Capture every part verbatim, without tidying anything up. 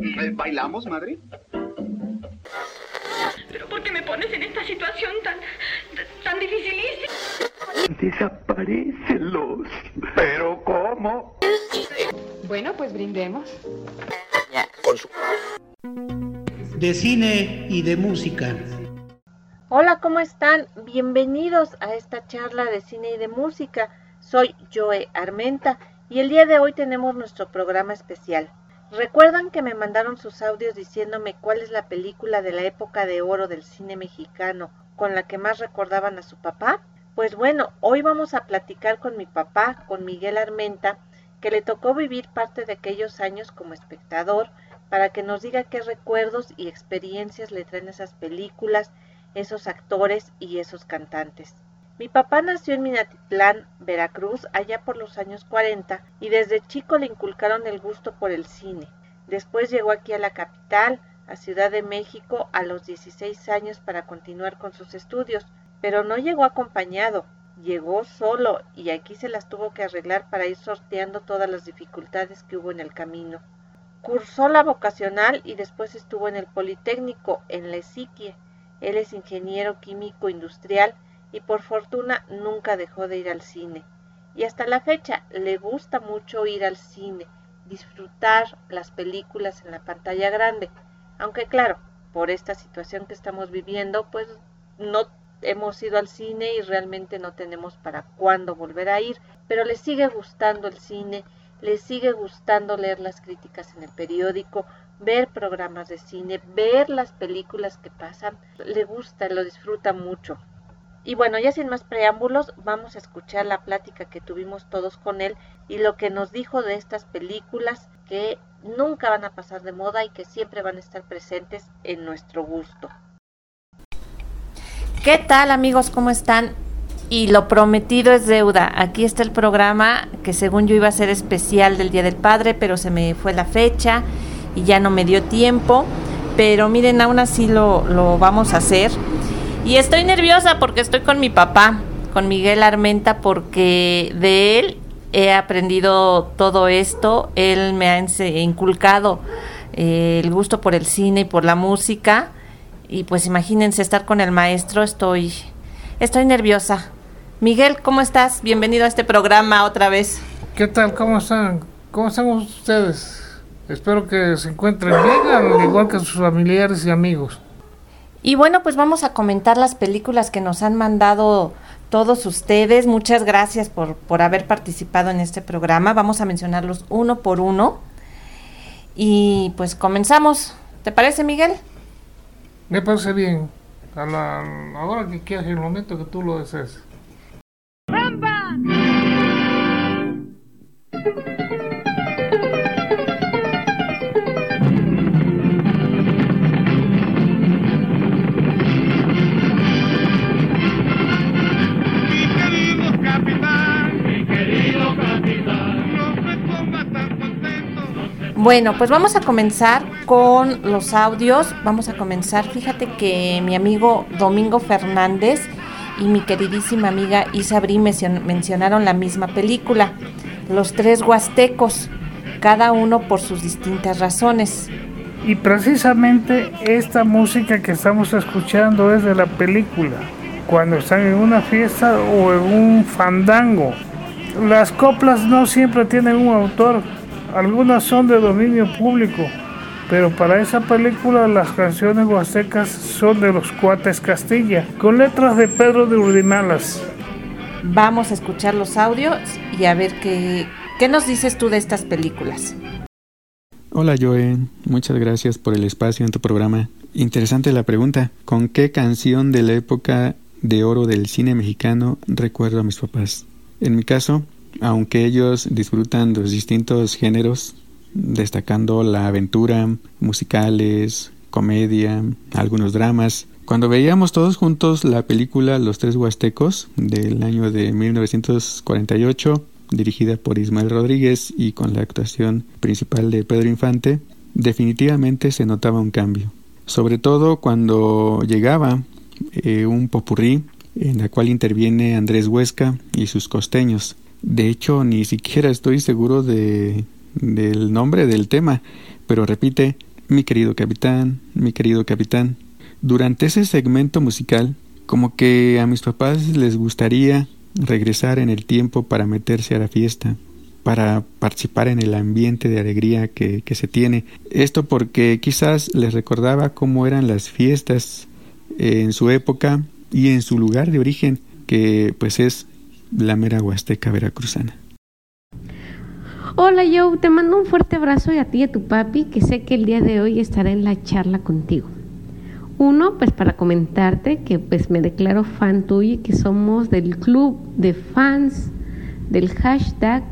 ¿Bailamos, madre? ¿Pero por qué me pones en esta situación tan, tan dificilísima? Desaparécenlos. ¿Pero cómo? Bueno, pues brindemos. De cine y de música. Hola, ¿cómo están? Bienvenidos a esta charla de cine y de música. Soy Joe Armenta y el día de hoy tenemos nuestro programa especial. ¿Recuerdan que me mandaron sus audios diciéndome cuál es la película de la época de oro del cine mexicano con la que más recordaban a su papá? Pues bueno, hoy vamos a platicar con mi papá, con Miguel Armenta, que le tocó vivir parte de aquellos años como espectador, para que nos diga qué recuerdos y experiencias le traen esas películas, esos actores y esos cantantes. Mi papá nació en Minatitlán, Veracruz, allá por los años cuarenta, y desde chico le inculcaron el gusto por el cine. Después llegó aquí a la capital, a Ciudad de México, a los dieciséis años para continuar con sus estudios, pero no llegó acompañado, llegó solo y aquí se las tuvo que arreglar para ir sorteando todas las dificultades que hubo en el camino. Cursó la vocacional y después estuvo en el Politécnico, en la Esiquie. Él es ingeniero químico industrial y por fortuna nunca dejó de ir al cine. Y hasta la fecha le gusta mucho ir al cine, disfrutar las películas en la pantalla grande. Aunque claro, por esta situación que estamos viviendo, pues no hemos ido al cine y realmente no tenemos para cuándo volver a ir. Pero le sigue gustando el cine, le sigue gustando leer las críticas en el periódico, ver programas de cine, ver las películas que pasan. Le gusta, lo disfruta mucho. Y bueno, ya sin más preámbulos, vamos a escuchar la plática que tuvimos todos con él y lo que nos dijo de estas películas que nunca van a pasar de moda y que siempre van a estar presentes en nuestro gusto. ¿Qué tal, amigos? ¿Cómo están? Y lo prometido es deuda. Aquí está el programa que según yo iba a ser especial del Día del Padre, pero se me fue la fecha y ya no me dio tiempo. Pero miren, aún así lo, lo vamos a hacer. Y estoy nerviosa porque estoy con mi papá, con Miguel Armenta, porque de él he aprendido todo esto. Él me ha inculcado eh, el gusto por el cine y por la música. Y pues imagínense estar con el maestro, estoy, estoy nerviosa. Miguel, ¿cómo estás? Bienvenido a este programa otra vez. ¿Qué tal? ¿Cómo están? ¿Cómo están ustedes? Espero que se encuentren bien, al igual que sus familiares y amigos. Y bueno, pues vamos a comentar las películas que nos han mandado todos ustedes. Muchas gracias por, por haber participado en este programa. Vamos a mencionarlos uno por uno. Y pues comenzamos. ¿Te parece, Miguel? Me parece bien. A la, ahora que quieras, en el momento que tú lo desees. ¡Rampa! Bueno, pues vamos a comenzar con los audios. Vamos a comenzar, fíjate que mi amigo Domingo Fernández y mi queridísima amiga Isa Bri mencionaron la misma película, Los Tres Huastecos, cada uno por sus distintas razones. Y precisamente esta música que estamos escuchando es de la película, cuando están en una fiesta o en un fandango. Las coplas no siempre tienen un autor. Algunas son de dominio público, pero para esa película las canciones huastecas son de los Cuates Castilla, con letras de Pedro de Urdimalas. Vamos a escuchar los audios y a ver qué, qué nos dices tú de estas películas. Hola Joe, muchas gracias por el espacio en tu programa. Interesante la pregunta, ¿con qué canción de la época de oro del cine mexicano recuerdo a mis papás? En mi caso, aunque ellos disfrutan los distintos géneros, destacando la aventura, musicales, comedia, algunos dramas, cuando veíamos todos juntos la película Los Tres Huastecos del año de mil novecientos cuarenta y ocho, dirigida por Ismael Rodríguez y con la actuación principal de Pedro Infante, definitivamente se notaba un cambio. Sobre todo cuando llegaba eh, un popurrí en la cual interviene Andrés Huesca y sus costeños. De hecho, ni siquiera estoy seguro de, del nombre del tema, pero repite mi querido capitán, mi querido capitán. Durante ese segmento musical, como que a mis papás les gustaría regresar en el tiempo para meterse a la fiesta, para participar en el ambiente de alegría que, que se tiene. Esto porque quizás les recordaba cómo eran las fiestas en su época y en su lugar de origen, que pues es la mera Huasteca veracruzana. Hola Joe, te mando un fuerte abrazo y a ti y a tu papi, que sé que el día de hoy estará en la charla contigo. Uno, pues para comentarte que pues me declaro fan tuyo y que somos del club de fans del hashtag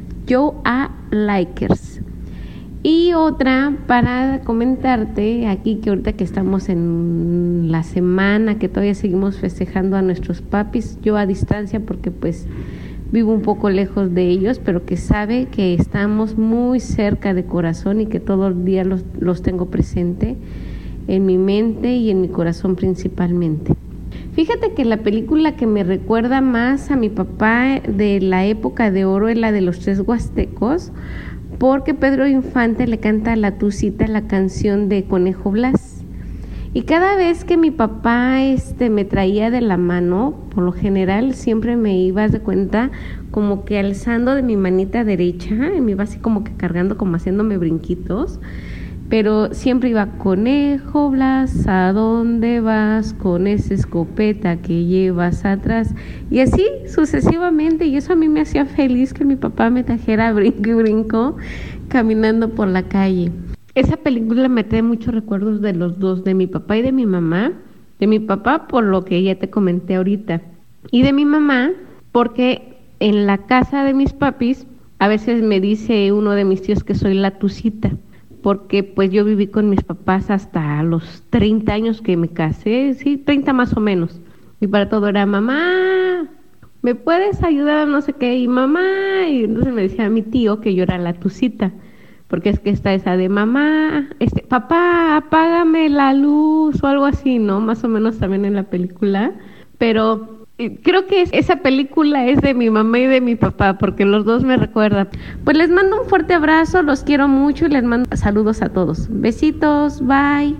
JoeALikers. Y otra para comentarte aquí que ahorita que estamos en la semana que todavía seguimos festejando a nuestros papis, yo a distancia porque pues vivo un poco lejos de ellos, pero que sabe que estamos muy cerca de corazón y que todo el día los, los tengo presente en mi mente y en mi corazón principalmente. Fíjate que la película que me recuerda más a mi papá de la época de oro es la de los tres huastecos, porque Pedro Infante le canta a la Tucita la canción de Conejo Blas. Y cada vez que mi papá este, me traía de la mano, por lo general siempre me iba de cuenta como que alzando de mi manita derecha, y me iba así como que cargando, como haciéndome brinquitos, pero siempre iba: Conejo Blas, ¿a dónde vas con esa escopeta que llevas atrás? Y así sucesivamente, y eso a mí me hacía feliz que mi papá me trajera brinco y brinco caminando por la calle. Esa película me trae muchos recuerdos de los dos, de mi papá y de mi mamá. De mi papá por lo que ya te comenté ahorita, y de mi mamá porque en la casa de mis papis a veces me dice uno de mis tíos que soy la Tucita, porque pues yo viví con mis papás hasta los treinta años que me casé, sí, treinta más o menos, y para todo era: mamá, ¿me puedes ayudar? No sé qué, y mamá, y entonces me decía mi tío que yo era la Tucita, porque es que está esa de mamá, este, papá, apágame la luz o algo así, ¿no? Más o menos también en la película, pero creo que esa película es de mi mamá y de mi papá, porque los dos me recuerdan. Pues les mando un fuerte abrazo, los quiero mucho y les mando saludos a todos. Besitos, bye.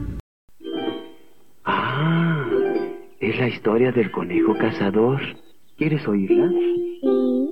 Ah, es la historia del conejo cazador. ¿Quieres oírla? Sí.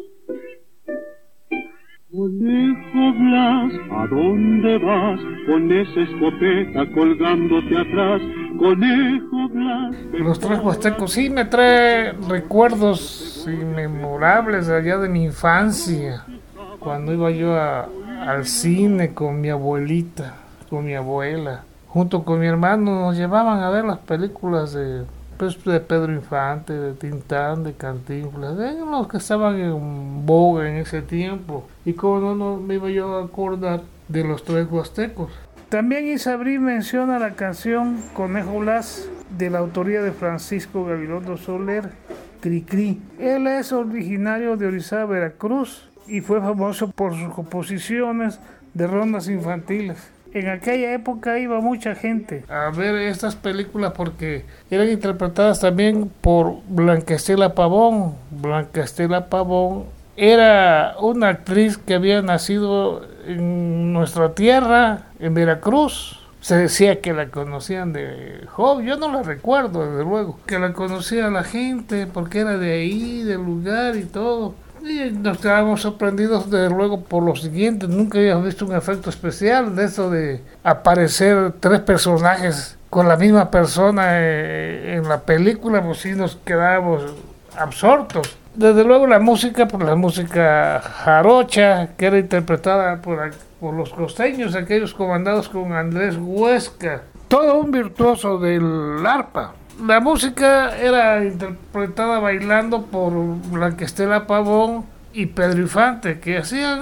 Conejo Blas, ¿a dónde vas con esa escopeta colgándote atrás? Conejo Blas. Los tres huastecos sí me trae recuerdos inmemorables de allá de mi infancia, cuando iba yo a, al cine con mi abuelita, con mi abuela, junto con mi hermano. Nos llevaban a ver las películas de, pues, de Pedro Infante, de Tintán, de Cantinflas, de los que estaban en boga en ese tiempo. Y como no, no me iba yo a acordar de los tres huastecos. También Isabrí menciona la canción Conejo Blas, de la autoría de Francisco Gabilondo Soler, Cricri. Él es originario de Orizaba, Veracruz, y fue famoso por sus composiciones de rondas infantiles. En aquella época iba mucha gente a ver estas películas porque eran interpretadas también por Blanca Estela Pavón. Blanca Estela Pavón era una actriz que había nacido en nuestra tierra, en Veracruz. Se decía que la conocían de joven, yo no la recuerdo desde luego, que la conocía la gente porque era de ahí, del lugar y todo. Y nos quedábamos sorprendidos desde luego por lo siguiente: nunca habíamos visto un efecto especial de eso de aparecer tres personajes con la misma persona en la película. Pues sí, nos quedábamos absortos. Desde luego la música, por la música jarocha, que era interpretada por, por los costeños, aquellos comandados con Andrés Huesca, todo un virtuoso del arpa. La música era interpretada bailando por Blanca Estela Pavón y Pedro Infante, que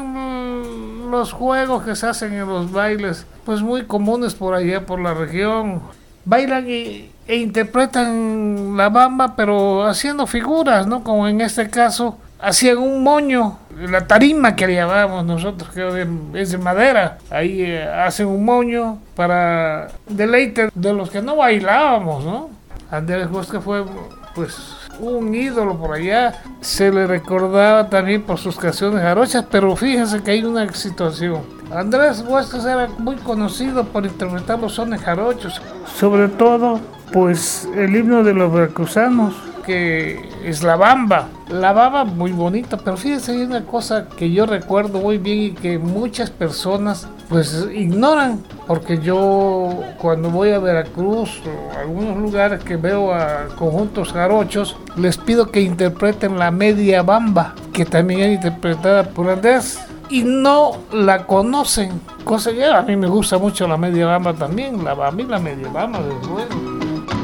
hacían los juegos que se hacen en los bailes, pues muy comunes por allá, por la región. Bailan y, e interpretan la bamba, pero haciendo figuras, ¿no? Como en este caso, hacían un moño, la tarima que le llamamos nosotros, que es de madera. Ahí eh, hacen un moño para deleite de los que no bailábamos, ¿no? Andrés Huesca fue pues un ídolo por allá. Se le recordaba también por sus canciones jarochas, pero fíjense que hay una situación. Andrés Huescas era muy conocido por interpretar los sones jarochos, sobre todo pues el himno de los veracruzanos, que es La Bamba. La Bamba muy bonita, pero fíjense, hay una cosa que yo recuerdo muy bien y que muchas personas pues ignoran, porque yo cuando voy a Veracruz o a algunos lugares que veo a conjuntos jarochos, les pido que interpreten la Media Bamba, que también es interpretada por Andrés, y no la conocen, cosa que a mí me gusta mucho la Media Bamba también, la Bamba y la Media Bamba, desde luego.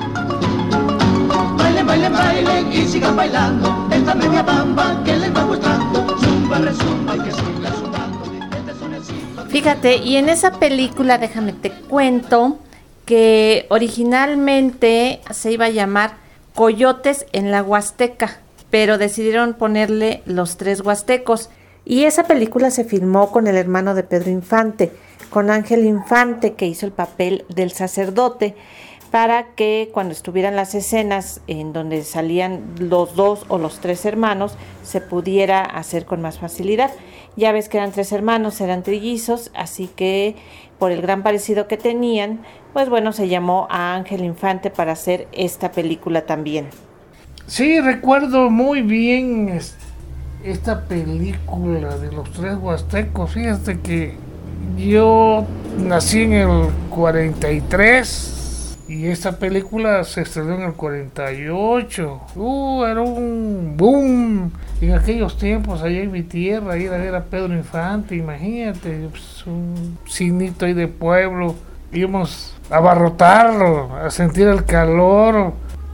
Bailen, bailen, bailen y sigan bailando esta media bamba que les va gustando. Zumba, resumba y que siga zumbando este sonecito. Fíjate, y en esa película, déjame te cuento, que originalmente se iba a llamar Coyotes en la Huasteca, pero decidieron ponerle Los Tres Huastecos. Y esa película se filmó con el hermano de Pedro Infante, con Ángel Infante, que hizo el papel del sacerdote, para que cuando estuvieran las escenas en donde salían los dos o los tres hermanos, se pudiera hacer con más facilidad. Ya ves que eran tres hermanos, eran trillizos, así que por el gran parecido que tenían, pues bueno, se llamó a Ángel Infante para hacer esta película también. Sí, recuerdo muy bien esta película de Los Tres Huastecos. Fíjate que yo nací en el cuarenta y tres y esta película se estrenó en el cuarenta y ocho. Uh, era un boom en aquellos tiempos allá en mi tierra, ir a ver a Pedro Infante, imagínate, pues, un cignito ahí de pueblo, íbamos a abarrotarlo, a sentir el calor,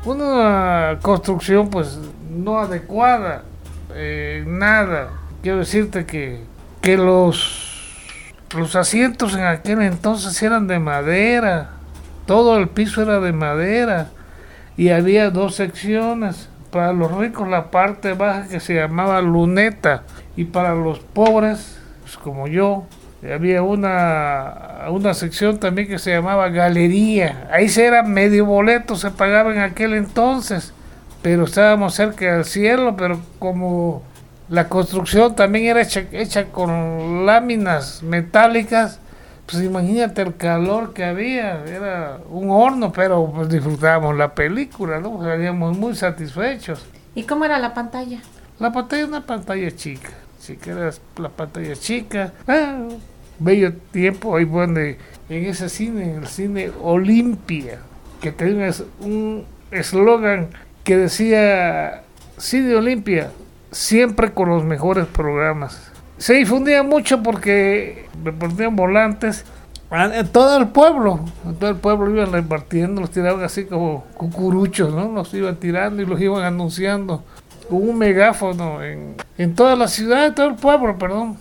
una construcción pues no adecuada, eh, nada. Quiero decirte que, que los, los asientos en aquel entonces eran de madera. Todo el piso era de madera y había dos secciones. Para los ricos la parte baja que se llamaba luneta y para los pobres, pues como yo, había una, una sección también que se llamaba galería. Ahí se era medio boleto, se pagaba en aquel entonces, pero estábamos cerca del cielo, pero como la construcción también era hecha, hecha con láminas metálicas, pues imagínate el calor que había, era un horno, pero pues disfrutábamos la película, ¿no? Salíamos muy satisfechos. ¿Y cómo era la pantalla? La pantalla era una pantalla chica, chica era la pantalla chica. Ah, bello tiempo, ahí bueno, en ese cine, en el cine Olimpia, que tenía un eslogan que decía Cine Olimpia, siempre con los mejores programas. Se difundía mucho porque repartían volantes en todo el pueblo, en todo el pueblo iban repartiendo, los tiraban así como cucuruchos, ¿no? Los iban tirando y los iban anunciando con un megáfono en, en toda la ciudad, en todo el pueblo, perdón.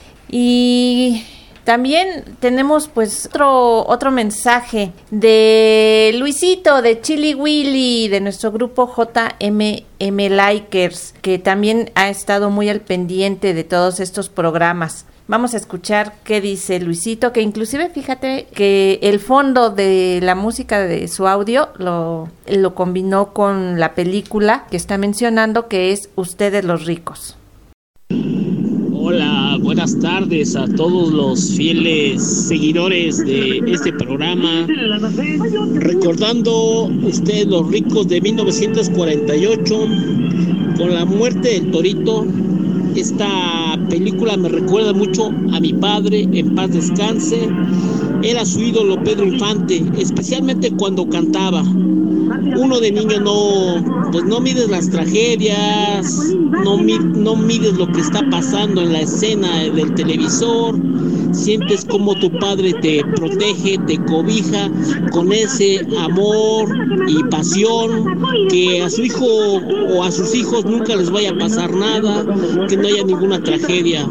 Y también tenemos pues otro, otro mensaje de Luisito de Chili Willy, de nuestro grupo J M M Likers, que también ha estado muy al pendiente de todos estos programas. Vamos a escuchar qué dice Luisito, que inclusive fíjate que el fondo de la música de su audio lo, lo combinó con la película que está mencionando, que es Ustedes los Ricos. Hola, buenas tardes a todos los fieles seguidores de este programa. Recordando Ustedes los Ricos de mil novecientos cuarenta y ocho, con la muerte del Torito. Esta película me recuerda mucho a mi padre, en paz descanse. Era su ídolo Pedro Infante, especialmente cuando cantaba. Uno de niño no, pues no mides las tragedias, no, no mides lo que está pasando en la escena del televisor, sientes como tu padre te protege, te cobija con ese amor y pasión, que a su hijo o a sus hijos nunca les vaya a pasar nada, que no haya ninguna tragedia.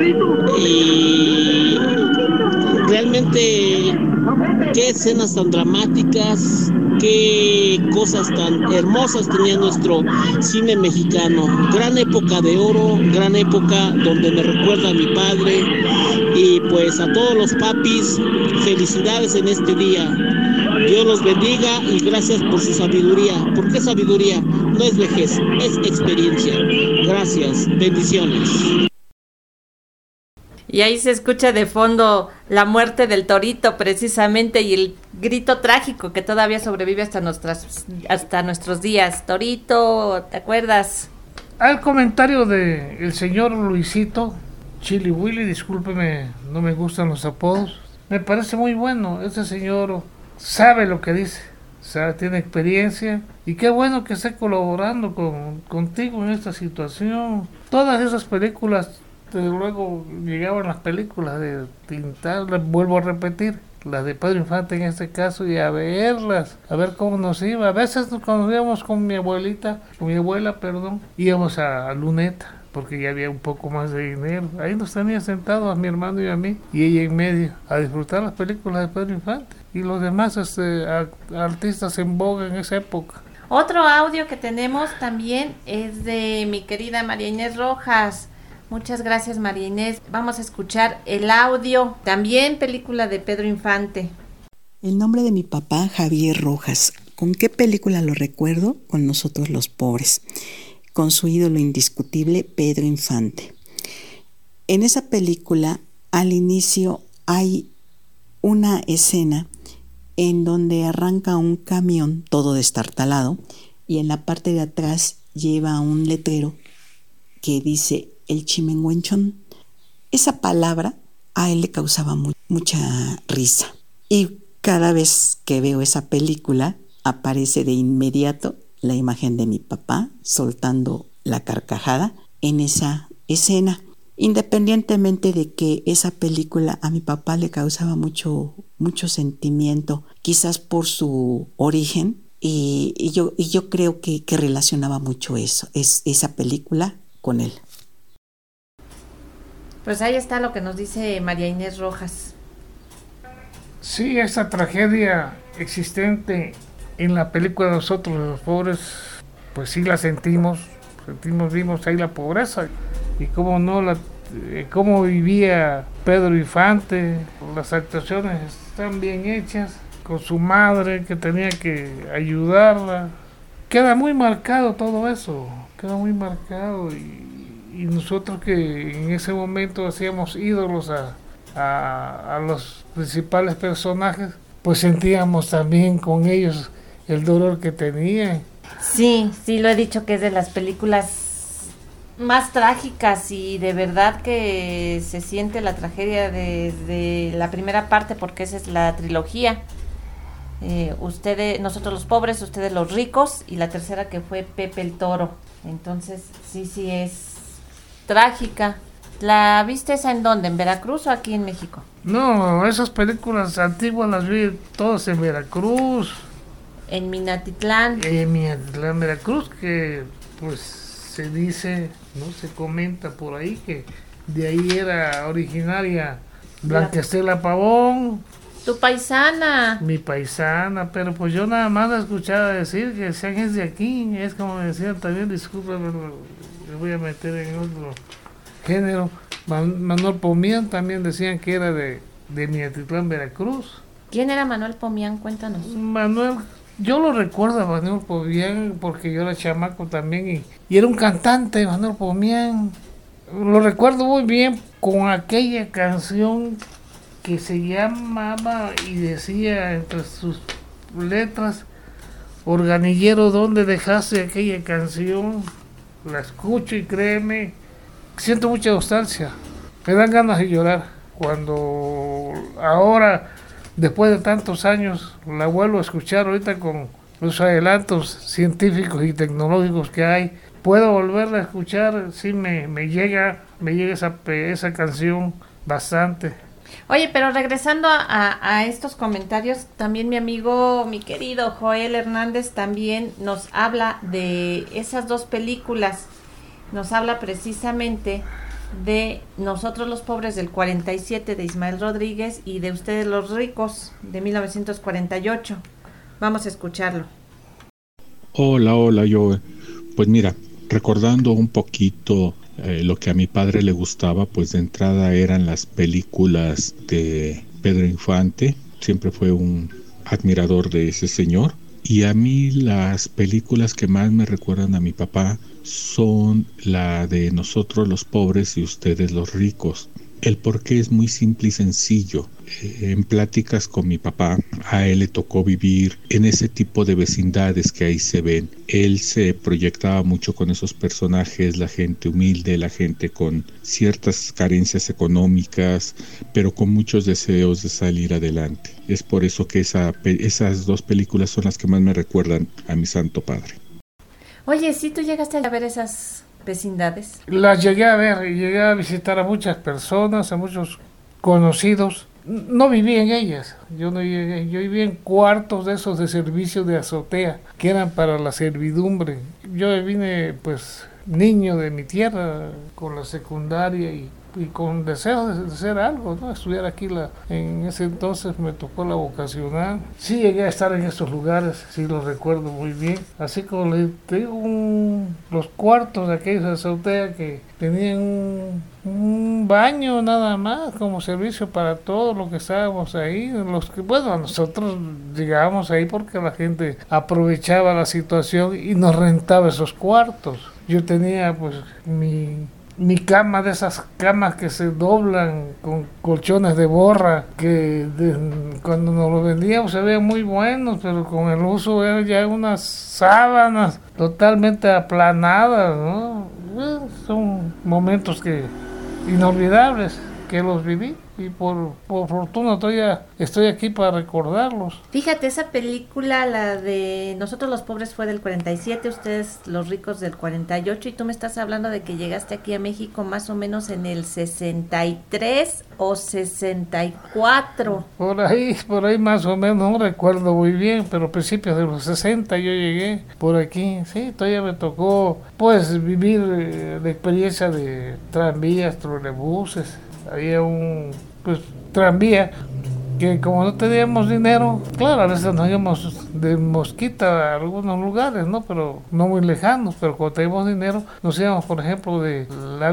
Y realmente qué escenas tan dramáticas, qué cosas tan hermosas tenía nuestro cine mexicano. Gran época de oro, gran época donde me recuerda a mi padre. Y pues a todos los papis, felicidades en este día. Dios los bendiga y gracias por su sabiduría. ¿Por qué sabiduría? No es vejez, es experiencia. Gracias, bendiciones. Y ahí se escucha de fondo la muerte del torito precisamente y el grito trágico que todavía sobrevive hasta nuestras hasta nuestros días. Torito, ¿te acuerdas? Al comentario de el señor Luisito, Chili Willy, discúlpeme, no me gustan los apodos. Me parece muy bueno, ese señor sabe lo que dice, sabe, tiene experiencia y qué bueno que esté colaborando con, contigo en esta situación. Todas esas películas, desde luego llegaban las películas de Tintán, les vuelvo a repetir, las de Pedro Infante en este caso, y a verlas, a ver cómo nos iba. A veces cuando íbamos con mi abuelita, con mi abuela, perdón, íbamos a, a Luneta, porque ya había un poco más de dinero. Ahí nos tenía sentados a mi hermano y a mí, y ella en medio, a disfrutar las películas de Pedro Infante y los demás este, a, artistas en boga en esa época. Otro audio que tenemos también es de mi querida María Inés Rojas. Muchas gracias, María Inés. Vamos a escuchar el audio, también película de Pedro Infante. El nombre de mi papá, Javier Rojas. ¿Con qué película lo recuerdo? Con Nosotros los Pobres, con su ídolo indiscutible, Pedro Infante. En esa película, al inicio, hay una escena en donde arranca un camión todo destartalado y en la parte de atrás lleva un letrero que dice el chimenguenchón. Esa palabra a él le causaba mu- mucha risa y cada vez que veo esa película aparece de inmediato la imagen de mi papá soltando la carcajada en esa escena, independientemente de que esa película a mi papá le causaba mucho, mucho sentimiento, quizás por su origen, y, y, yo, y yo creo que, que relacionaba mucho eso, es, esa película con él. Pues ahí está lo que nos dice María Inés Rojas. Sí, esa tragedia existente en la película de Nosotros los Pobres, pues sí la sentimos, sentimos, vimos ahí la pobreza y cómo no la, eh, cómo vivía Pedro Infante. Las actuaciones están bien hechas, con su madre que tenía que ayudarla. Queda muy marcado todo eso, queda muy marcado y Y nosotros que en ese momento hacíamos ídolos a, a, a los principales personajes, pues sentíamos también con ellos el dolor que tenían. Sí, sí, lo he dicho que es de las películas más trágicas y de verdad que se siente la tragedia desde la primera parte porque esa es la trilogía. Eh, ustedes, nosotros los pobres, ustedes los ricos y la tercera que fue Pepe el Toro. Entonces sí, sí es trágica. ¿La viste esa en dónde? ¿En Veracruz o aquí en México? No, esas películas antiguas las vi todas en Veracruz. En Minatitlán. En Minatitlán, Veracruz, que pues se dice, no se comenta por ahí que de ahí era originaria Blanca Estela Pavón. Tu paisana. Mi paisana, pero pues yo nada más la escuchaba decir que sean es de aquí, es como me decían también, discúlpame, me voy a meter en otro género. Man, Manuel Pomián también decían que era de, de Minatitlán, Veracruz. ¿Quién era Manuel Pomián? Cuéntanos. Manuel, yo lo recuerdo a Manuel Pomián porque yo era chamaco también y, y era un cantante, Manuel Pomián. Lo recuerdo muy bien con aquella canción que se llamaba y decía entre sus letras, Organillero, ¿dónde dejaste aquella canción? La escucho y créeme, siento mucha nostalgia, me dan ganas de llorar cuando ahora, después de tantos años, la vuelvo a escuchar ahorita con los adelantos científicos y tecnológicos que hay, puedo volverla a escuchar, sí me, me llega, me llega esa, esa canción bastante. Oye, pero regresando a, a estos comentarios, también mi amigo, mi querido Joel Hernández también nos habla de esas dos películas, nos habla precisamente de Nosotros los Pobres del cuarenta y siete de Ismael Rodríguez y de Ustedes los Ricos de mil novecientos cuarenta y ocho. Vamos a escucharlo. Hola, hola, yo, pues mira, recordando un poquito Eh, lo que a mi padre le gustaba, pues de entrada eran las películas de Pedro Infante. Siempre fue un admirador de ese señor. Y a mí las películas que más me recuerdan a mi papá son la de Nosotros los pobres y ustedes los ricos. El porqué es muy simple y sencillo. En pláticas con mi papá, a él le tocó vivir en ese tipo de vecindades que ahí se ven. Él se proyectaba mucho con esos personajes, la gente humilde, la gente con ciertas carencias económicas, pero con muchos deseos de salir adelante. Es por eso que esa, esas dos películas son las que más me recuerdan a mi santo padre. Oye, ¿sí tú llegaste a ver esas vecindades? Las llegué a ver, llegué a visitar a muchas personas, a muchos conocidos. No viví en ellas, yo no llegué, yo viví en cuartos de esos de servicio de azotea, que eran para la servidumbre. Yo vine, pues, niño de mi tierra, con la secundaria y, y con deseos de, de hacer algo, ¿no? Estudiar aquí, la, en ese entonces me tocó la vocacional. Sí llegué a estar en esos lugares, sí los recuerdo muy bien. Así como les digo, un, los cuartos de aquellos de azotea que tenían un, un baño nada más como servicio para todo lo que estábamos ahí. Los que, bueno, nosotros llegábamos ahí porque la gente aprovechaba la situación y nos rentaba esos cuartos. Yo tenía pues mi, mi cama, de esas camas que se doblan con colchones de borra, que de, cuando nos lo vendíamos se veían muy buenos, pero con el uso eran ya unas sábanas totalmente aplanadas, ¿no? Bueno, son momentos que inolvidables que los viví. Y por, por fortuna todavía estoy aquí para recordarlos. Fíjate, esa película, la de Nosotros los pobres, fue del cuarenta y siete, ustedes los ricos del cuarenta y ocho, y tú me estás hablando de que llegaste aquí a México más o menos en el sesenta y tres o sesenta y cuatro. Por ahí, por ahí más o menos, no recuerdo muy bien, pero a principios de los sesenta yo llegué por aquí. Sí, todavía me tocó pues vivir eh, la experiencia de tranvías, trolebuses. Había un pues tranvía que como no teníamos dinero, claro, a veces nos íbamos de Mosquita a algunos lugares, ¿no? Pero no muy lejanos, pero cuando teníamos dinero nos íbamos, por ejemplo, de la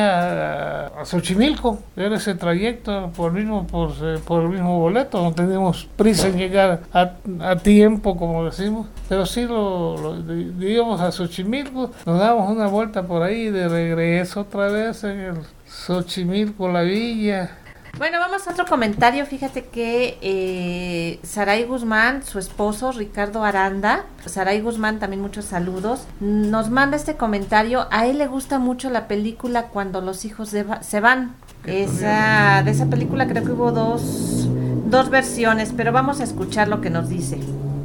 villa a Xochimilco. Era ese trayecto por el mismo, por, por el mismo boleto, no teníamos prisa en llegar a, a tiempo, como decimos, pero sí lo, lo íbamos a Xochimilco, nos dábamos una vuelta por ahí y de regreso otra vez en el Xochimilco, la villa. Bueno, vamos a otro comentario. Fíjate que eh, Saray Guzmán, su esposo Ricardo Aranda, Saray Guzmán, también muchos saludos, nos manda este comentario. A él le gusta mucho la película Cuando los hijos de va- se van. Esa, de esa película creo que hubo dos, dos versiones, pero vamos a escuchar lo que nos dice.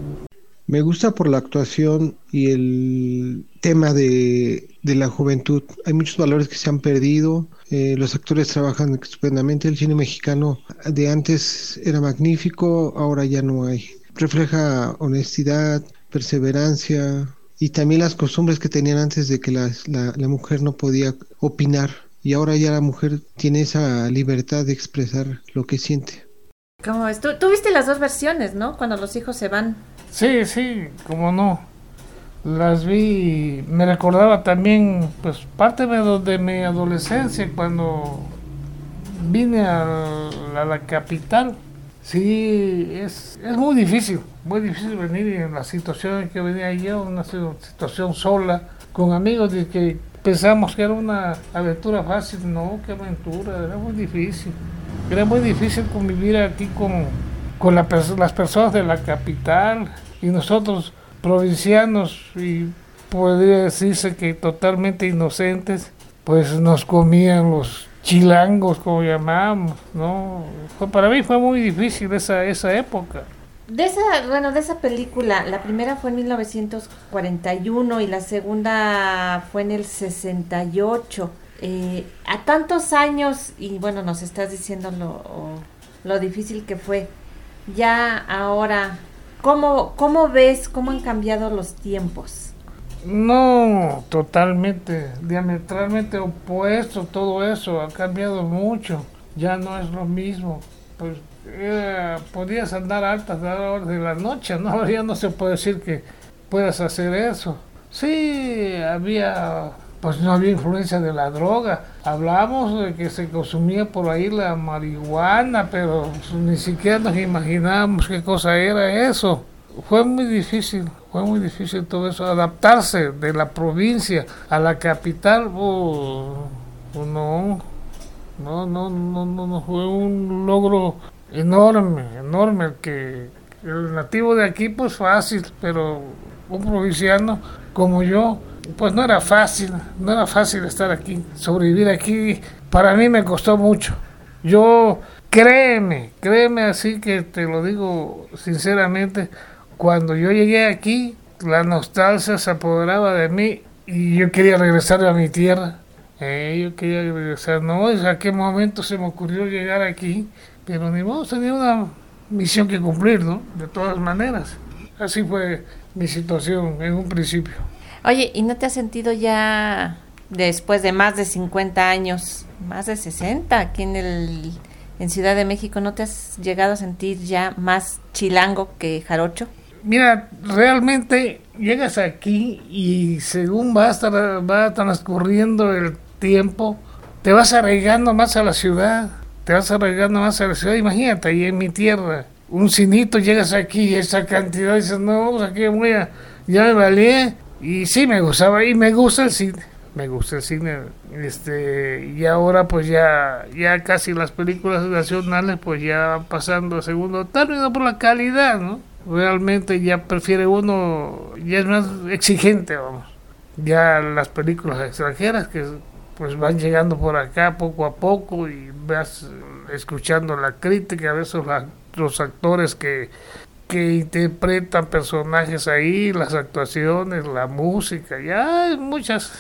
Me gusta por la actuación y el tema de, de la juventud. Hay muchos valores que se han perdido. Eh, los actores trabajan estupendamente. El cine mexicano de antes era magnífico, ahora ya no hay. Refleja honestidad, perseverancia y también las costumbres que tenían antes de que la, la, la mujer no podía opinar. Y ahora ya la mujer tiene esa libertad de expresar lo que siente. ¿Cómo ves? Tú, tú viste las dos versiones, ¿no? Cuando los hijos se van. Sí, sí, cómo no. Las vi, me recordaba también, pues, parte de, de mi adolescencia, cuando vine a, a la capital. Sí, es, es muy difícil, muy difícil venir en la situación en que venía yo, una situación sola, con amigos de que pensamos que era una aventura fácil. No, qué aventura, era muy difícil. Era muy difícil convivir aquí con, con la, las personas de la capital y nosotros provincianos, y podría decirse que totalmente inocentes, pues nos comían los chilangos, como llamamos, ¿no? Fue, para mí fue muy difícil esa, esa época. De esa, bueno, de esa película, la primera fue en mil novecientos cuarenta y uno y la segunda fue en el sesenta y ocho. Eh, a tantos años, y bueno, nos estás diciendo lo, lo difícil que fue, ya ahora, ¿cómo, cómo ves, cómo han cambiado los tiempos? No, totalmente, diametralmente opuesto, todo eso ha cambiado mucho, ya no es lo mismo. Pues eh, podías andar a altas horas de la noche, ¿no? Ahora ya no se puede decir que puedas hacer eso. Sí, había pues no había influencia de la droga. Hablamos de que se consumía por ahí la marihuana, pero pues, ni siquiera nos imaginábamos qué cosa era eso. Fue muy difícil, fue muy difícil todo eso, adaptarse de la provincia a la capital. Oh, oh, no, no, no, no, no, no, fue un logro enorme, enorme, el que el nativo de aquí pues fácil, pero un provinciano como yo, pues no era fácil, no era fácil estar aquí, sobrevivir aquí, para mí me costó mucho. Yo, créeme, créeme así que te lo digo sinceramente, cuando yo llegué aquí, la nostalgia se apoderaba de mí y yo quería regresar a mi tierra. Eh, yo quería regresar, no, ¿a qué momento se me ocurrió llegar aquí? Pero ni modo, tenía una misión que cumplir, ¿no? De todas maneras. Así fue mi situación en un principio. Oye, ¿y no te has sentido ya después de más de cincuenta años, más de sesenta aquí en el en Ciudad de México, no te has llegado a sentir ya más chilango que jarocho? Mira, realmente llegas aquí y según va, a estar, va transcurriendo el tiempo, te vas arraigando más a la ciudad, te vas arraigando más a la ciudad. Imagínate, ahí en mi tierra, un cinito, llegas aquí, esa cantidad, dices, no, pues aquí voy a, ya me valía. Y sí, me gustaba, y me gusta el cine, me gusta el cine, este, y ahora pues ya, ya casi las películas nacionales pues ya van pasando a segundo término por la calidad, ¿no? Realmente ya prefiere uno, ya es más exigente, vamos. Ya las películas extranjeras que pues van llegando por acá poco a poco y vas escuchando la crítica, a veces la, los actores que, que interpretan personajes ahí, las actuaciones, la música, ya hay muchas,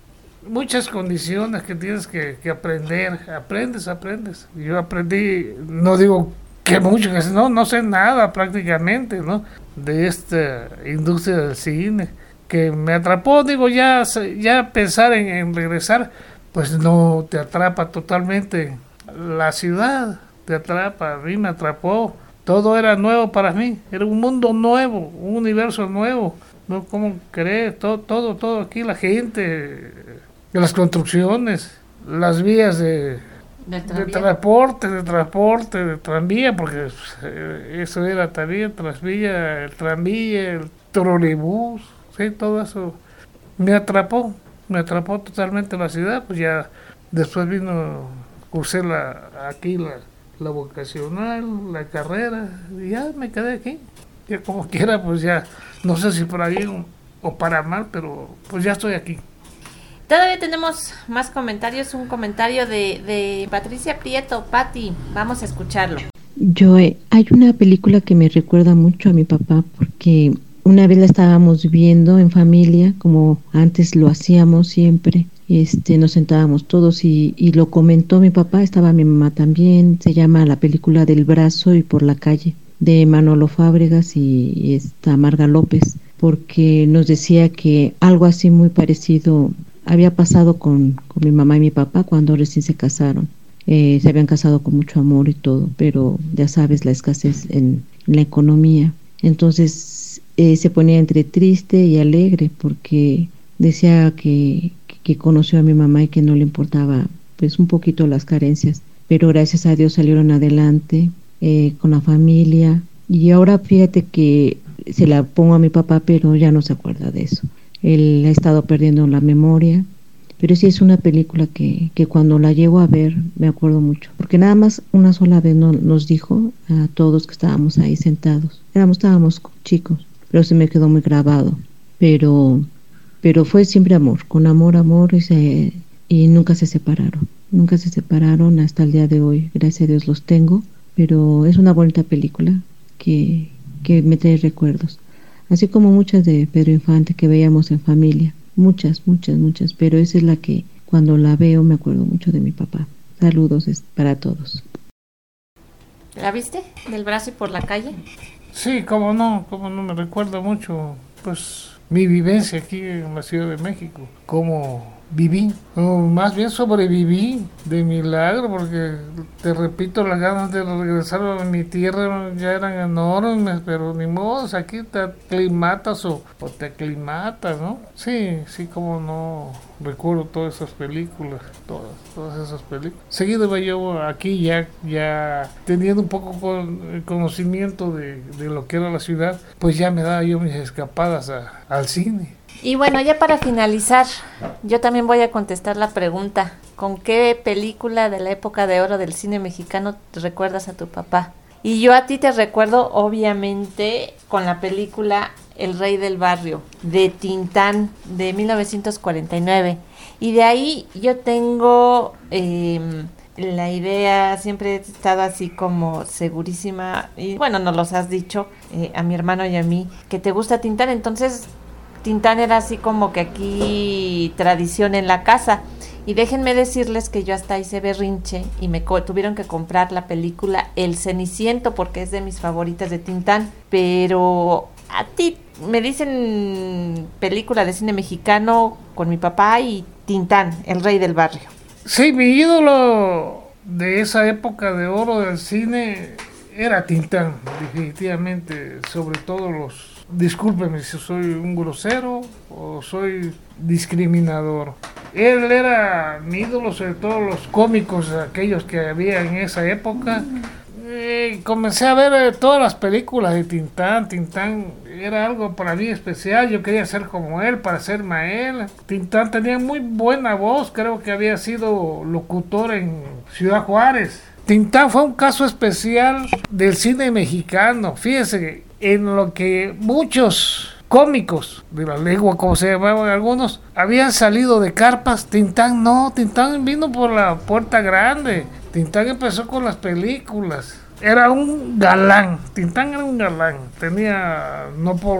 muchas condiciones que tienes que, que aprender, aprendes, aprendes. Yo aprendí, no digo que mucho, no, no sé nada prácticamente, ¿no? De esta industria del cine, que me atrapó, digo, ya, ya pensar en, en regresar, pues no te atrapa totalmente la ciudad, te atrapa, a mí me atrapó, todo era nuevo para mí, era un mundo nuevo, un universo nuevo, ¿no? ¿Cómo crees? Todo, todo, todo aquí, la gente, las construcciones, las vías de... De transporte, de transporte, de tranvía, porque eh, eso era también, transvía, el tranvía, el trolebús, sí, todo eso me atrapó, me atrapó totalmente la ciudad. Pues ya después vino, cursé la, aquí la, la vocacional, la carrera, y ya me quedé aquí, ya como quiera, pues ya, no sé si por ahí o, o para mal, pero pues ya estoy aquí. Todavía tenemos más comentarios, un comentario de, de Patricia Prieto. Pati, vamos a escucharlo. Yo, eh, hay una película que me recuerda mucho a mi papá, porque una vez la estábamos viendo en familia, como antes lo hacíamos siempre, este, nos sentábamos todos y, y lo comentó mi papá, estaba mi mamá también. Se llama la película Del brazo y por la calle, de Manolo Fábregas y, y esta Marga López, porque nos decía que algo así muy parecido había pasado con, con mi mamá y mi papá cuando recién se casaron. Eh, se habían casado con mucho amor y todo, pero ya sabes, la escasez en, en la economía. Entonces eh, se ponía entre triste y alegre, porque decía que, que conoció a mi mamá y que no le importaba pues un poquito las carencias, pero gracias a Dios salieron adelante eh, con la familia. Y ahora fíjate que se la pongo a mi papá, pero ya no se acuerda de eso. Él ha estado perdiendo la memoria, pero sí es una película que, que cuando la llego a ver me acuerdo mucho, porque nada más una sola vez no, nos dijo a todos que estábamos ahí sentados, éramos, estábamos chicos, pero se me quedó muy grabado, pero, pero fue siempre amor, con amor, amor, y, se, y nunca se separaron, nunca se separaron hasta el día de hoy, gracias a Dios los tengo, pero es una bonita película que, que me trae recuerdos. Así como muchas de Pedro Infante que veíamos en familia, muchas, muchas, muchas, pero esa es la que cuando la veo me acuerdo mucho de mi papá. Saludos para todos. ¿La viste? ¿Del brazo y por la calle? Sí, cómo no, cómo no, me recuerda mucho, pues, mi vivencia aquí en la Ciudad de México, cómo viví, o más bien sobreviví de milagro, porque te repito, las ganas de regresar a mi tierra ya eran enormes, pero ni modo, aquí te aclimatas o, o te aclimatas, ¿no? Sí, sí, como no recuerdo todas esas películas, todas, todas esas películas. Seguido iba yo aquí ya, ya teniendo un poco con, conocimiento de, de lo que era la ciudad, pues ya me daba yo mis escapadas a, al cine. Y bueno, ya para finalizar, yo también voy a contestar la pregunta. ¿Con qué película de la época de oro del cine mexicano te recuerdas a tu papá? Y yo a ti te recuerdo, obviamente, con la película El Rey del Barrio, de Tintán, de mil novecientos cuarenta y nueve. Y de ahí yo tengo eh, la idea, siempre he estado así como segurísima, y bueno, nos los has dicho eh, a mi hermano y a mí, que te gusta Tintán, entonces Tintán era así como que aquí tradición en la casa. Y déjenme decirles que yo hasta hice berrinche y me co- tuvieron que comprar la película El Ceniciento porque es de mis favoritas de Tintán. Pero a ti me dicen película de cine mexicano con mi papá y Tintán, El Rey del Barrio. Sí, mi ídolo de esa época de oro del cine era Tintán, definitivamente, sobre todo los... Discúlpeme si soy un grosero o soy discriminador. Él era mi ídolo, sobre todo los cómicos, aquellos que había en esa época. Eh, comencé a ver eh, todas las películas de Tintán. Tintán era algo para mí especial. Yo quería ser como él, parecerme a él. Tintán tenía muy buena voz. Creo que había sido locutor en Ciudad Juárez. Tintán fue un caso especial del cine mexicano. Fíjese, en lo que muchos cómicos de la lengua, como se llamaban algunos, habían salido de carpas, Tintán no, Tintán vino por la puerta grande. Tintán empezó con las películas. Era un galán, Tintán era un galán. Tenía, no por,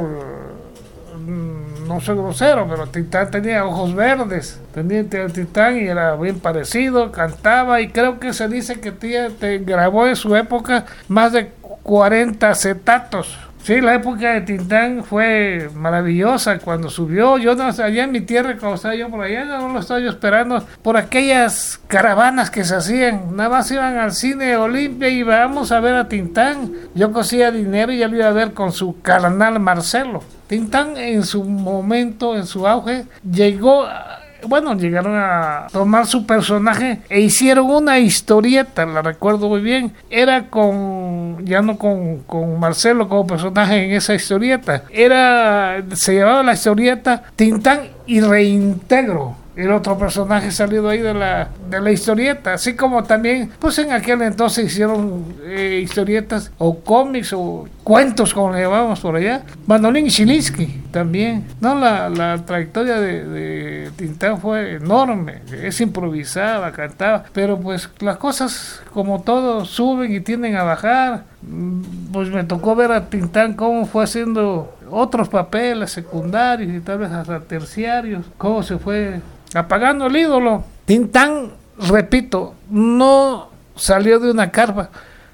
no soy grosero, pero Tintán tenía ojos verdes. Tenía Tintán y era bien parecido, cantaba, y creo que se dice que tía, te grabó en su época más de cuarenta acetatos. Sí, la época de Tintán fue maravillosa cuando subió. Yo no, allá en mi tierra, cuando estaba yo por allá, no lo estaba yo esperando por aquellas caravanas que se hacían. Nada más iban al cine Olimpia y íbamos a ver a Tintán. Yo cosía dinero y ya lo iba a ver con su carnal Marcelo. Tintán en su momento, en su auge, llegó... Bueno, llegaron a tomar su personaje e hicieron una historieta, la recuerdo muy bien. Era con, ya no con, con Marcelo como personaje en esa historieta. Era, se llamaba la historieta Tintán y Reintegro. El otro personaje salido ahí de la de la historieta, así como también, pues en aquel entonces hicieron eh, historietas o cómics o cuentos, como le llamábamos por allá. Manolín Chilinsky también. No, la, la trayectoria de, de Tintán fue enorme. Es improvisaba, cantaba, pero pues las cosas, como todo, suben y tienden a bajar. Pues me tocó ver a Tintán cómo fue haciendo otros papeles secundarios y tal vez hasta terciarios, cómo se fue apagando el ídolo. Tintán, repito, no salió de una carpa.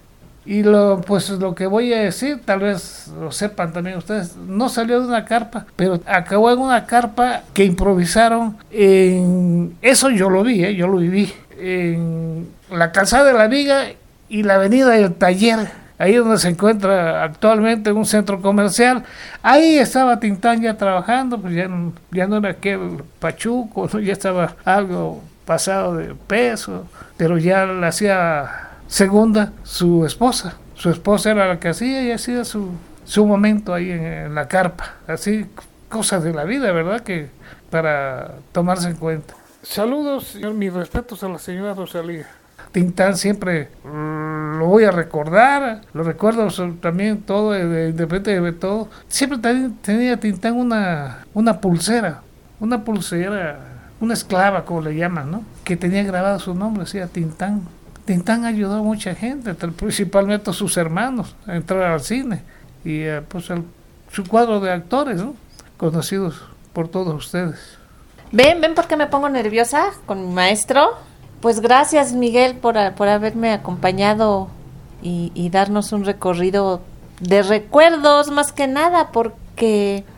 Y lo, pues lo que voy a decir, tal vez lo sepan también ustedes, no salió de una carpa, pero acabó en una carpa que improvisaron en... Eso yo lo vi, ¿eh? Yo lo viví. En la calzada de la Viga y la avenida del Taller, ahí donde se encuentra actualmente un centro comercial. Ahí estaba Tintán ya trabajando, pues ya, ya no era aquel pachuco, ¿no? Ya estaba algo pasado de peso, pero ya le hacía segunda su esposa. Su esposa era la que hacía y hacía su, su momento ahí en, en la carpa. Así, cosas de la vida, ¿verdad? Que para tomarse en cuenta. Saludos, señor, mis respetos a la señora Rosalía. Tintán siempre lo voy a recordar, lo recuerdo también todo, independiente de todo. Siempre tenía Tintán una, una pulsera, una pulsera, una esclava, como le llaman, ¿no? Que tenía grabado su nombre, decía Tintán. Tintán ayudó a mucha gente, principalmente a sus hermanos, a entrar al cine. Y eh, pues el, su cuadro de actores, ¿no? Conocidos por todos ustedes. ¿Ven, ven por qué me pongo nerviosa con mi maestro? Pues gracias, Miguel, por, por haberme acompañado y, y darnos un recorrido de recuerdos, más que nada, porque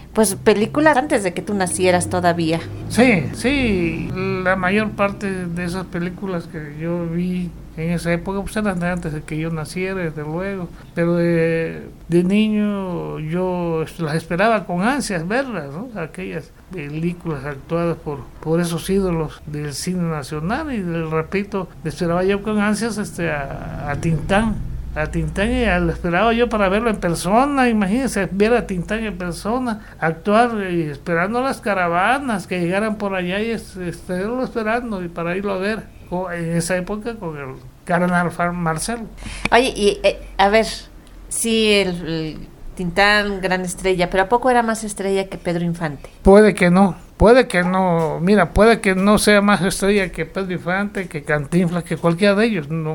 pues películas antes de que tú nacieras todavía. Sí, sí, la mayor parte de esas películas que yo vi en esa época pues eran de antes de que yo naciera, desde luego, pero de, de niño yo las esperaba con ansias verlas, ¿no? Aquellas películas actuadas por, por esos ídolos del cine nacional, y repito, esperaba yo con ansias este a, a Tintán. A Tintán y lo esperaba yo para verlo en persona. Imagínense ver a Tintán en persona actuar, y esperando las caravanas que llegaran por allá y estarlo esperando y para irlo a ver en esa época con el carnal Marcelo. Oye, y eh, a ver, sí, el, el Tintán, gran estrella, pero ¿a poco era más estrella que Pedro Infante? Puede que no, puede que no, mira, puede que no sea más estrella que Pedro Infante, que Cantinflas, que cualquiera de ellos, no,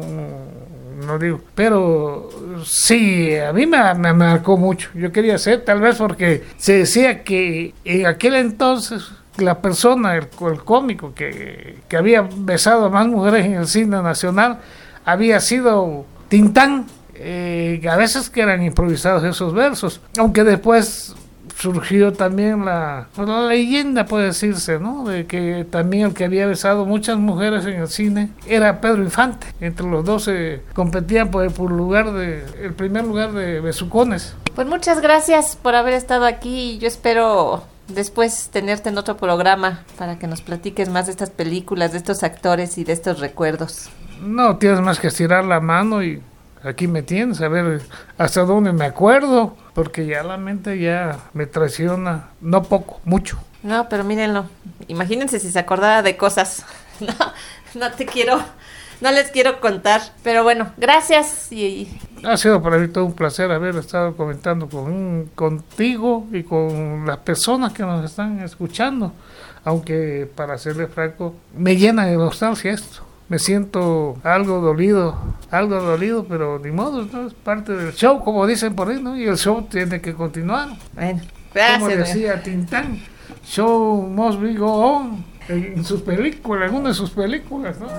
no digo, pero sí, a mí me, me marcó mucho. Yo quería ser, tal vez porque se decía que en aquel entonces la persona, el, el cómico que, que había besado a más mujeres en el cine nacional había sido Tintán. Eh, a veces que eran improvisados esos versos, aunque después surgió también la, la leyenda, puede decirse, ¿no? De que también el que había besado muchas mujeres en el cine era Pedro Infante. Entre los dos se competían por el, por lugar de, el primer lugar de besucones. Pues muchas gracias por haber estado aquí. Yo espero después tenerte en otro programa para que nos platiques más de estas películas, de estos actores y de estos recuerdos. No, tienes más que estirar la mano y aquí me tienes, a ver hasta dónde me acuerdo, porque ya la mente ya me traiciona, no poco, mucho. No, pero mírenlo, imagínense si se acordara de cosas. No, no te quiero, no les quiero contar, pero bueno, gracias. Y ha sido para mí todo un placer haber estado comentando con contigo y con las personas que nos están escuchando, aunque para serles franco, me llena de nostalgia esto. Me siento algo dolido, algo dolido, pero ni modo, ¿no? Es parte del show, como dicen por ahí, ¿no? Y el show tiene que continuar. Bueno, gracias. Como decía Tintán, show must be go on, en sus películas, en una de sus películas, ¿no?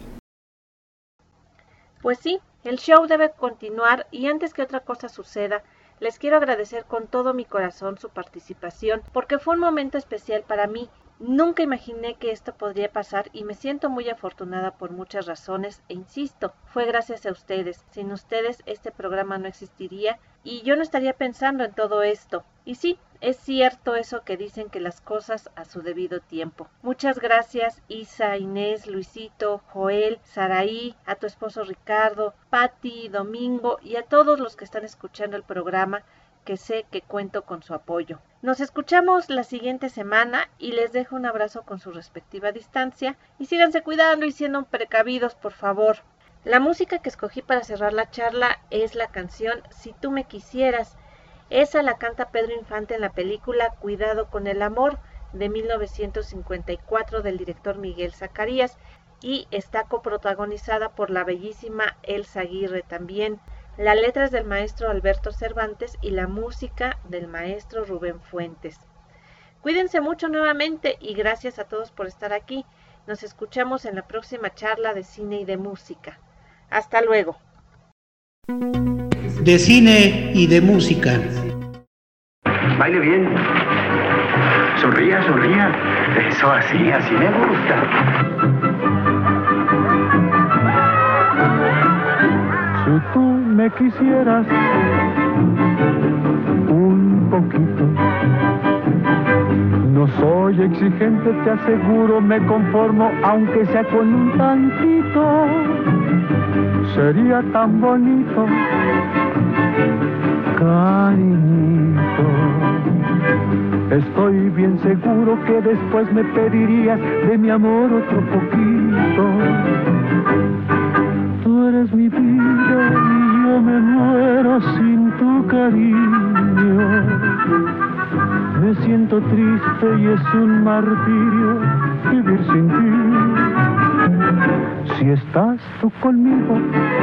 Pues sí, el show debe continuar, y antes que otra cosa suceda, les quiero agradecer con todo mi corazón su participación, porque fue un momento especial para mí. Nunca imaginé que esto podría pasar y me siento muy afortunada por muchas razones, e insisto, fue gracias a ustedes. Sin ustedes este programa no existiría y yo no estaría pensando en todo esto. Y sí, es cierto eso que dicen, que las cosas a su debido tiempo. Muchas gracias Isa, Inés, Luisito, Joel, Saraí, a tu esposo Ricardo, Pati, Domingo y a todos los que están escuchando el programa, que sé que cuento con su apoyo. Nos escuchamos la siguiente semana y les dejo un abrazo con su respectiva distancia y síganse cuidando y siendo precavidos, por favor. La música que escogí para cerrar la charla es la canción Si tú me quisieras. Esa la canta Pedro Infante en la película Cuidado con el amor de mil novecientos cincuenta y cuatro del director Miguel Zacarías y está coprotagonizada por la bellísima Elsa Aguirre también. La letra es del maestro Alberto Cervantes y la música del maestro Rubén Fuentes. Cuídense mucho nuevamente y gracias a todos por estar aquí. Nos escuchamos en la próxima charla de cine y de música. Hasta luego. De cine y de música. Baile bien. Sonría, sonría. Eso así, así me gusta. Si tú me quisieras un poquito, no soy exigente, te aseguro, me conformo, aunque sea con un tantito, sería tan bonito, cariñito. Estoy bien seguro que después me pedirías de mi amor otro poquito. Tú eres mi vida y yo me muero sin tu cariño. Me siento triste y es un martirio vivir sin ti. Si estás tú conmigo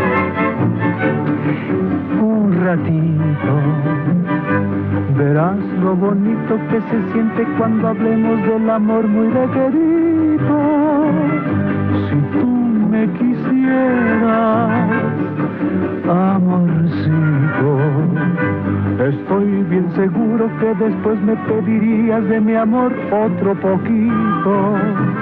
un ratito, verás lo bonito que se siente cuando hablemos del amor muy de querido. Si tú me quisieras, amorcito, estoy bien seguro que después me pedirías de mi amor otro poquito.